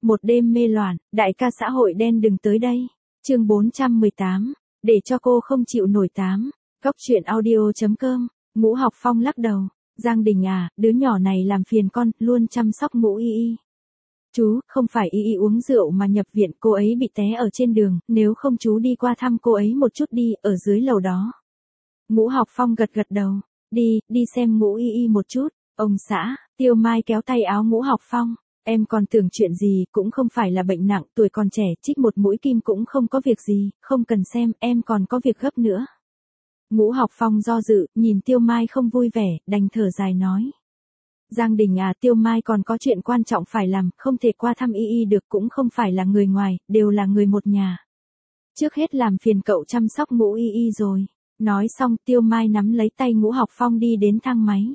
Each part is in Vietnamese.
Một đêm mê loạn, đại ca xã hội đen đừng tới đây. Chương 418, để cho cô không chịu nổi 8. Góc truyện audio.com. Ngũ Học Phong lắc đầu. Giang Đình à, đứa nhỏ này làm phiền con, luôn chăm sóc Ngũ Y Y. Chú, không phải Y Y uống rượu mà nhập viện, cô ấy bị té ở trên đường, nếu không chú đi qua thăm cô ấy một chút đi, ở dưới lầu đó. Ngũ Học Phong gật gật đầu. Đi xem Ngũ Y Y một chút. Ông xã, Tiêu Mai kéo tay áo Ngũ Học Phong. Em còn tưởng chuyện gì, cũng không phải là bệnh nặng, tuổi còn trẻ, chích một mũi kim cũng không có việc gì, không cần xem, em còn có việc gấp nữa. Ngũ Học Phong do dự, nhìn Tiêu Mai không vui vẻ, đành thở dài nói. Giang Đình à, Tiêu Mai còn có chuyện quan trọng phải làm, không thể qua thăm Y Y được, cũng không phải là người ngoài, đều là người một nhà. Trước hết làm phiền cậu chăm sóc Ngũ Y Y rồi. Nói xong, Tiêu Mai nắm lấy tay Ngũ Học Phong đi đến thang máy.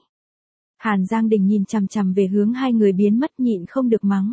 Hàn Giang Đình nhìn chằm chằm về hướng hai người biến mất, nhịn không được mắng.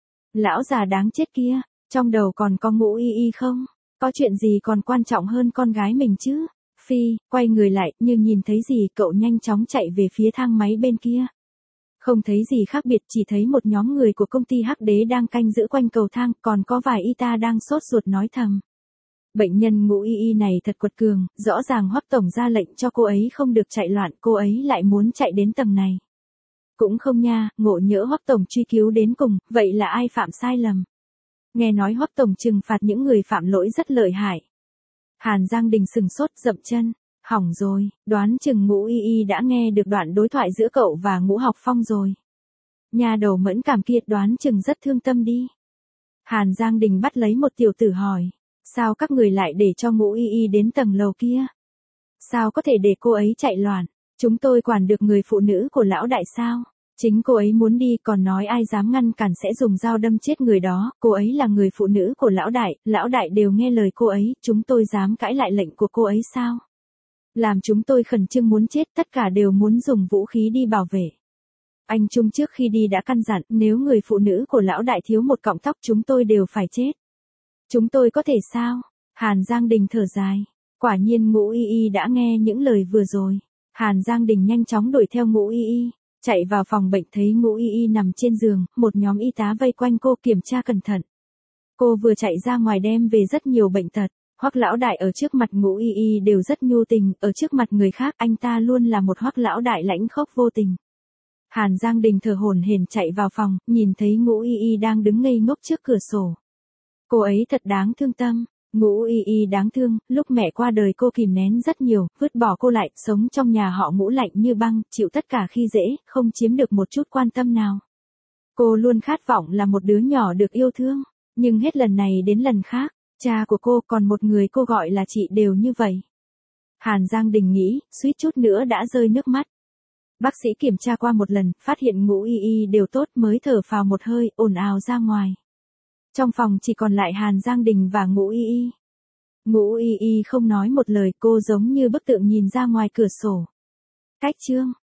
Lão già đáng chết kia, trong đầu còn có Ngũ Y Y không? Có chuyện gì còn quan trọng hơn con gái mình chứ? Phi, quay người lại, như nhìn thấy gì, cậu nhanh chóng chạy về phía thang máy bên kia. Không thấy gì khác biệt, chỉ thấy một nhóm người của công ty Hắc Đế đang canh giữ quanh cầu thang, còn có vài y tá đang sốt ruột nói thầm. Bệnh nhân Ngũ Y Y này thật quật cường, rõ ràng Hoắc tổng ra lệnh cho cô ấy không được chạy loạn, cô ấy lại muốn chạy đến tầng này. Cũng không nha, ngộ nhỡ Hoắc tổng truy cứu đến cùng, vậy là ai phạm sai lầm? Nghe nói Hoắc tổng trừng phạt những người phạm lỗi rất lợi hại. Hàn Giang Đình sừng sốt, dậm chân. Hỏng rồi, đoán chừng Ngũ Y Y đã nghe được đoạn đối thoại giữa cậu và Ngũ Học Phong rồi. Nhà đầu mẫn cảm kia đoán chừng rất thương tâm đi. Hàn Giang Đình bắt lấy một tiểu tử hỏi. Sao các người lại để cho Ngũ Y Y đến tầng lầu kia? Sao có thể để cô ấy chạy loạn? Chúng tôi quản được người phụ nữ của lão đại sao? Chính cô ấy muốn đi, còn nói ai dám ngăn cản sẽ dùng dao đâm chết người đó, cô ấy là người phụ nữ của lão đại đều nghe lời cô ấy, chúng tôi dám cãi lại lệnh của cô ấy sao? Làm chúng tôi khẩn trương muốn chết, tất cả đều muốn dùng vũ khí đi bảo vệ. Anh Trung trước khi đi đã căn dặn, nếu người phụ nữ của lão đại thiếu một cọng tóc chúng tôi đều phải chết. Chúng tôi có thể sao? Hàn Giang Đình thở dài. Quả nhiên Ngũ Y Y đã nghe những lời vừa rồi. Hàn Giang Đình nhanh chóng đuổi theo Ngũ Y Y. Chạy vào phòng bệnh thấy Ngũ Y Y nằm trên giường, một nhóm y tá vây quanh cô kiểm tra cẩn thận. Cô vừa chạy ra ngoài đem về rất nhiều bệnh tật. Hoắc lão đại ở trước mặt Ngũ Y Y đều rất nhu tình, ở trước mặt người khác anh ta luôn là một Hoắc lão đại lãnh khốc vô tình. Hàn Giang Đình thở hổn hển chạy vào phòng, nhìn thấy Ngũ Y Y đang đứng ngây ngốc trước cửa sổ. Cô ấy thật đáng thương tâm. Ngũ Y Y đáng thương, lúc mẹ qua đời cô kìm nén rất nhiều, vứt bỏ cô lại, sống trong nhà họ Ngũ lạnh như băng, chịu tất cả khi dễ, không chiếm được một chút quan tâm nào. Cô luôn khát vọng là một đứa nhỏ được yêu thương, nhưng hết lần này đến lần khác, cha của cô còn một người cô gọi là chị đều như vậy. Hàn Giang Đình nghĩ, suýt chút nữa đã rơi nước mắt. Bác sĩ kiểm tra qua một lần, phát hiện Ngũ Y Y đều tốt mới thở phào một hơi, ồn ào ra ngoài. Trong phòng chỉ còn lại Hàn Giang Đình và Ngũ Y Y. Ngũ Y Y không nói một lời, cô giống như bức tượng nhìn ra ngoài cửa sổ. Cách chương